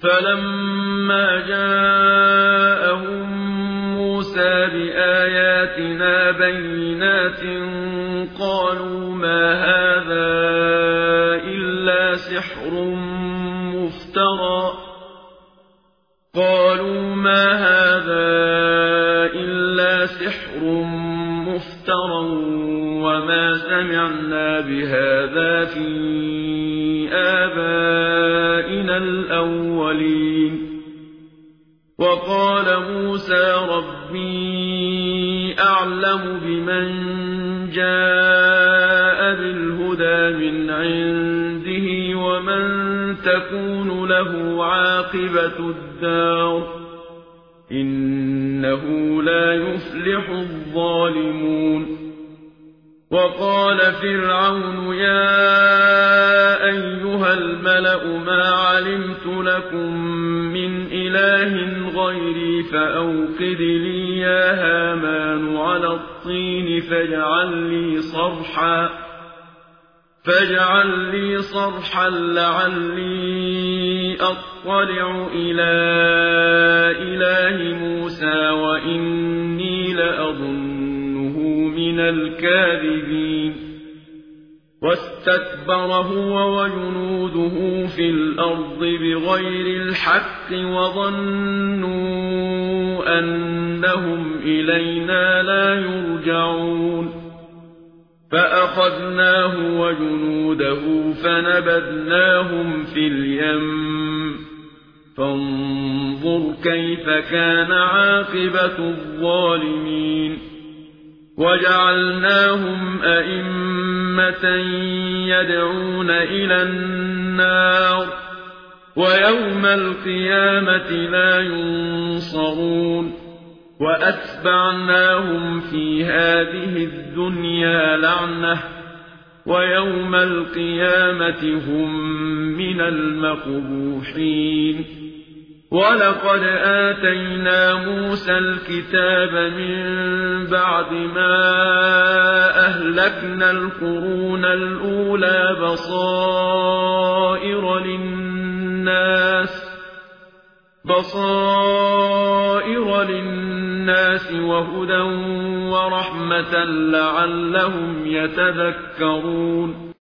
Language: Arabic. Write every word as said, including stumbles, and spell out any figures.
فَلَمَّا جَاءَهُم مُوسَىٰ بِآيَاتِنَا بَيِّنَاتٍ قَالُوا مَا هَٰذَا إِلَّا سِحْرٌ مُّفْتَرًى قَالُوا مَا هَٰذَا إِلَّا سِحْرٌ مُّفْتَرًى وَمَا سَمِعْنَا بِهَٰذَا فِي آبَائِنَا الْأَوَّلِينَ وَقَالَ مُوسَىٰ رَبِّي أَعْلَمُ بِمَن جَاءَ بِالْهُدَىٰ مِنْ عِندِهِ وَمَن تَكُونُ لَهُ عَاقِبَةُ الدَّارِ إِنَّهُ لَا يُفْلِحُ الظَّالِمُونَ وَقَالَ فِرْعَوْنُ يَا أَيُّهَا الْمَلَأُ مَا عَلِمْتُ لَكُم مِّنْ إِلَٰهٍ غَيْرِي فَأَوْقِدْ لِي يَا هَامَانُ عَلَى الطِّينِ فَاجْعَل لِّي صَرْحًا فاجعل لي صرحا لعلي أطلع إلى إله موسى وإني لأظنه من الكاذبين واستكبر هو وجنوده في الأرض بغير الحق وظنوا أنهم إلينا لا يرجعون فأخذناه وجنوده فنبذناهم في اليم فانظر كيف كان عاقبة الظالمين وجعلناهم أئمة يدعون إلى النار ويوم القيامة لا ينصرون وأتبعناهم في هذه الدنيا لعنة ويوم القيامة هم من المقبوحين ولقد آتينا موسى الكتاب من بعد ما أهلكنا القرون الأولى بصائر للناس بصائر للناس وهدى ورحمة لعلهم يتذكرون